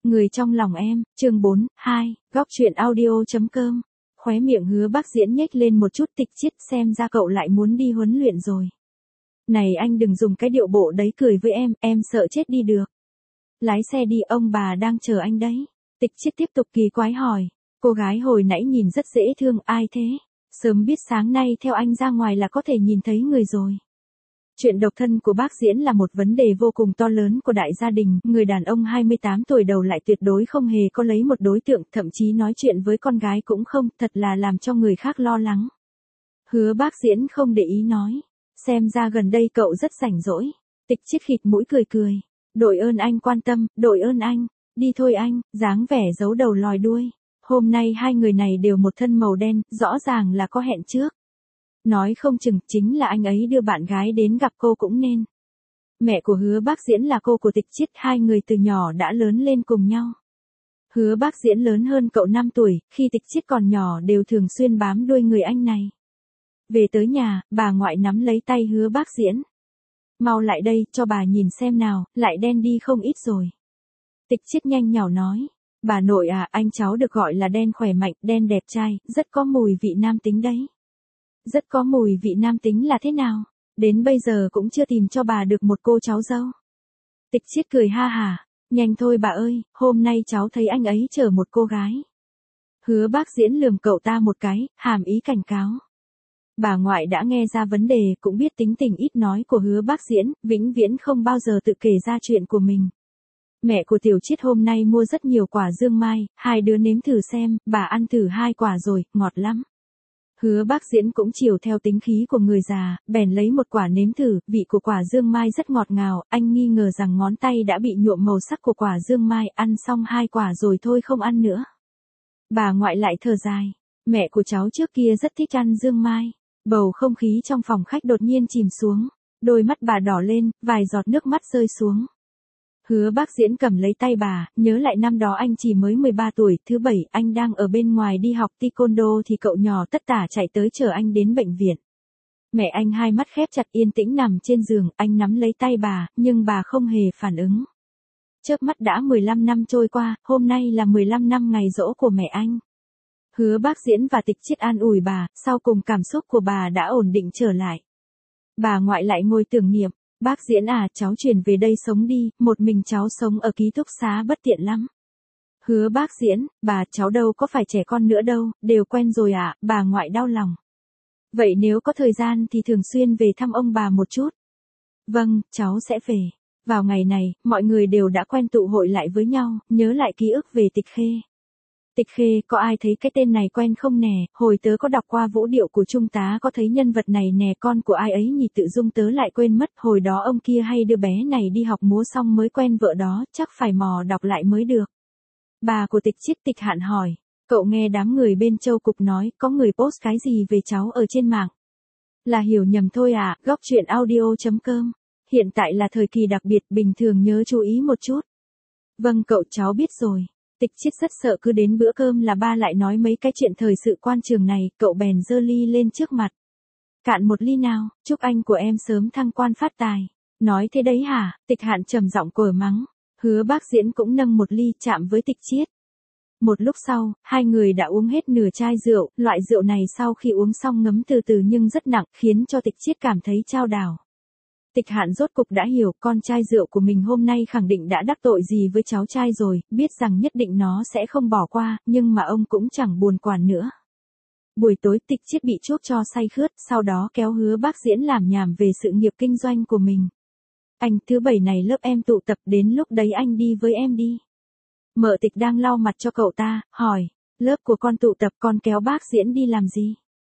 Người trong lòng em, chương 4, 2, góc truyện audio.com. Khóe miệng Hứa Bác Diễn nhếch lên một chút, Tịch Chiết, xem ra cậu lại muốn đi huấn luyện rồi. Này anh đừng dùng cái điệu bộ đấy cười với em sợ chết đi được. Lái xe đi, ông bà đang chờ anh đấy. Tịch Chiết tiếp tục kỳ quái hỏi. Cô gái hồi nãy nhìn rất dễ thương, ai thế? Sớm biết sáng nay theo anh ra ngoài là có thể nhìn thấy người rồi. Chuyện độc thân của Bác Diễn là một vấn đề vô cùng to lớn của đại gia đình, người đàn ông 28 tuổi đầu lại tuyệt đối không hề có lấy một đối tượng, thậm chí nói chuyện với con gái cũng không, thật là làm cho người khác lo lắng. Hứa Bác Diễn không để ý nói, xem ra gần đây cậu rất rảnh rỗi. Tịch Chiết khịt mũi cười cười, đội ơn anh quan tâm, đội ơn anh, đi thôi anh, dáng vẻ giấu đầu lòi đuôi. Hôm nay hai người này đều một thân màu đen, rõ ràng là có hẹn trước. Nói không chừng chính là anh ấy đưa bạn gái đến gặp cô cũng nên. Mẹ của Hứa Bác Diễn là cô của Tịch Chiết, hai người từ nhỏ đã lớn lên cùng nhau. Hứa Bác Diễn lớn hơn cậu 5 tuổi, khi Tịch Chiết còn nhỏ đều thường xuyên bám đuôi người anh này. Về tới nhà, bà ngoại nắm lấy tay Hứa Bác Diễn. Mau lại đây, cho bà nhìn xem nào, lại đen đi không ít rồi. Tịch Chiết nhanh nhảu nói, bà nội à, anh cháu được gọi là đen khỏe mạnh, đen đẹp trai, rất có mùi vị nam tính đấy. Rất có mùi vị nam tính là thế nào? Đến bây giờ cũng chưa tìm cho bà được một cô cháu dâu. Tịch Chiết cười ha hả, nhanh thôi bà ơi, hôm nay cháu thấy anh ấy chở một cô gái. Hứa Bác Diễn lườm cậu ta một cái, hàm ý cảnh cáo. Bà ngoại đã nghe ra vấn đề, cũng biết tính tình ít nói của Hứa Bác Diễn, vĩnh viễn không bao giờ tự kể ra chuyện của mình. Mẹ của Tiểu Chiết hôm nay mua rất nhiều quả dương mai, hai đứa nếm thử xem, bà ăn thử 2 quả rồi, ngọt lắm. Hứa Bác Diễn cũng chiều theo tính khí của người già, bèn lấy một quả nếm thử, vị của quả dương mai rất ngọt ngào, anh nghi ngờ rằng ngón tay đã bị nhuộm màu sắc của quả dương mai, ăn xong 2 quả rồi thôi không ăn nữa. Bà ngoại lại thở dài, mẹ của cháu trước kia rất thích ăn dương mai. Bầu không khí trong phòng khách đột nhiên chìm xuống, đôi mắt bà đỏ lên, vài giọt nước mắt rơi xuống. Hứa Bác Diễn cầm lấy tay bà, nhớ lại năm đó anh chỉ mới 13 tuổi, thứ 7 anh đang ở bên ngoài đi học taekwondo thì cậu nhỏ tất tả chạy tới chở anh đến bệnh viện. Mẹ anh hai mắt khép chặt yên tĩnh nằm trên giường, anh nắm lấy tay bà, nhưng bà không hề phản ứng. Chớp mắt đã 15 năm trôi qua, hôm nay là 15 năm ngày giỗ của mẹ anh. Hứa Bác Diễn và Tịch Chiết an ủi bà, sau cùng cảm xúc của bà đã ổn định trở lại. Bà ngoại lại ngồi tưởng niệm. Bác Diễn à, cháu chuyển về đây sống đi, một mình cháu sống ở ký túc xá bất tiện lắm. Hứa Bác Diễn, bà, cháu đâu có phải trẻ con nữa đâu, đều quen rồi ạ, bà ngoại đau lòng. Vậy nếu có thời gian thì thường xuyên về thăm ông bà một chút. Vâng, cháu sẽ về. Vào ngày này, mọi người đều đã quen tụ hội lại với nhau, nhớ lại ký ức về Tịch Khê. Tịch Khê, có ai thấy cái tên này quen không nè, hồi tớ có đọc qua vũ điệu của Trung tá có thấy nhân vật này nè, con của ai ấy nhỉ, tự dưng tớ lại quên mất, hồi đó ông kia hay đưa bé này đi học múa xong mới quen vợ đó, chắc phải mò đọc lại mới được. Bà của Tịch Chiết Tịch Hạn hỏi, cậu nghe đám người bên Châu Cục nói, có người post cái gì về cháu ở trên mạng. Là hiểu nhầm thôi à, góc truyện audio.com. Hiện tại là thời kỳ đặc biệt, bình thường nhớ chú ý một chút. Vâng cậu, cháu biết rồi. Tịch Chiết rất sợ cứ đến bữa cơm là ba lại nói mấy cái chuyện thời sự quan trường này, cậu bèn giơ ly lên trước mặt. Cạn một ly nào, chúc anh của em sớm thăng quan phát tài. Nói thế đấy hả? Tịch Hạn trầm giọng còi mắng. Hứa Bác Diễn cũng nâng một ly chạm với Tịch Chiết. Một lúc sau, hai người đã uống hết nửa chai rượu, loại rượu này sau khi uống xong ngấm từ từ nhưng rất nặng, khiến cho Tịch Chiết cảm thấy chao đảo. Tịch Hạn rốt cục đã hiểu, con trai rượu của mình hôm nay khẳng định đã đắc tội gì với cháu trai rồi, biết rằng nhất định nó sẽ không bỏ qua, nhưng mà ông cũng chẳng buồn quản nữa. Buổi tối Tịch Chiết bị chuốc cho say khướt, sau đó kéo Hứa Bác Diễn làm nhảm về sự nghiệp kinh doanh của mình. Anh, thứ 7 này lớp em tụ tập, đến lúc đấy anh đi với em đi. Mợ Tịch đang lau mặt cho cậu ta, hỏi, lớp của con tụ tập con kéo Bác Diễn đi làm gì?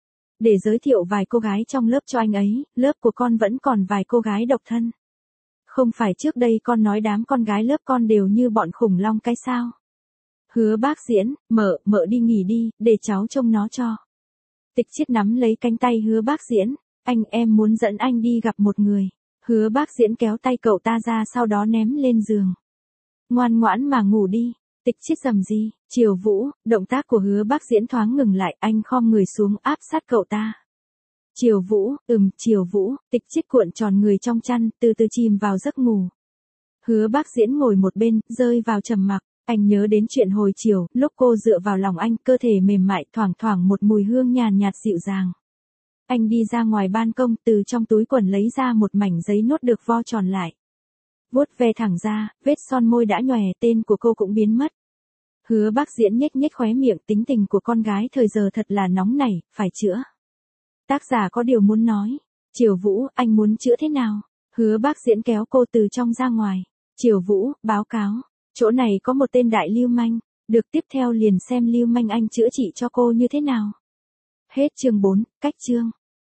Để giới thiệu vài cô gái trong lớp cho anh ấy, lớp của con vẫn còn vài cô gái độc thân. Không phải trước đây con nói đám con gái lớp con đều như bọn khủng long cái sao? Hứa Bác Diễn, mợ đi nghỉ đi, để cháu trông nó cho. Tịch Chiết nắm lấy cánh tay Hứa Bác Diễn, em muốn dẫn anh đi gặp một người. Hứa Bác Diễn kéo tay cậu ta ra sau đó ném lên giường. Ngoan ngoãn mà ngủ đi. Tịch Chiết rầm gì, Triều Vũ, động tác của Hứa Bác Diễn thoáng ngừng lại, anh khom người xuống áp sát cậu ta. Triều Vũ, Triều Vũ, Tịch Chiết cuộn tròn người trong chăn, từ từ chìm vào giấc ngủ. Hứa Bác Diễn ngồi một bên, rơi vào trầm mặc. Anh nhớ đến chuyện hồi chiều, lúc cô dựa vào lòng anh, cơ thể mềm mại, thoảng thoảng một mùi hương nhàn nhạt dịu dàng. Anh đi ra ngoài ban công, từ trong túi quần lấy ra một mảnh giấy nốt được vo tròn lại. Vuốt ve thẳng ra, vết son môi đã nhòe, tên của cô cũng biến mất. Hứa Bác Diễn nhếch nhếch khóe miệng, tính tình của con gái thời giờ thật là nóng nảy, phải chữa. Tác giả có điều muốn nói. Triều Vũ, anh muốn chữa thế nào? Hứa Bác Diễn kéo cô từ trong ra ngoài. Triều Vũ, báo cáo. Chỗ này có một tên đại lưu manh. Được, tiếp theo liền xem lưu manh anh chữa trị cho cô như thế nào. Hết chương 4, cách chương.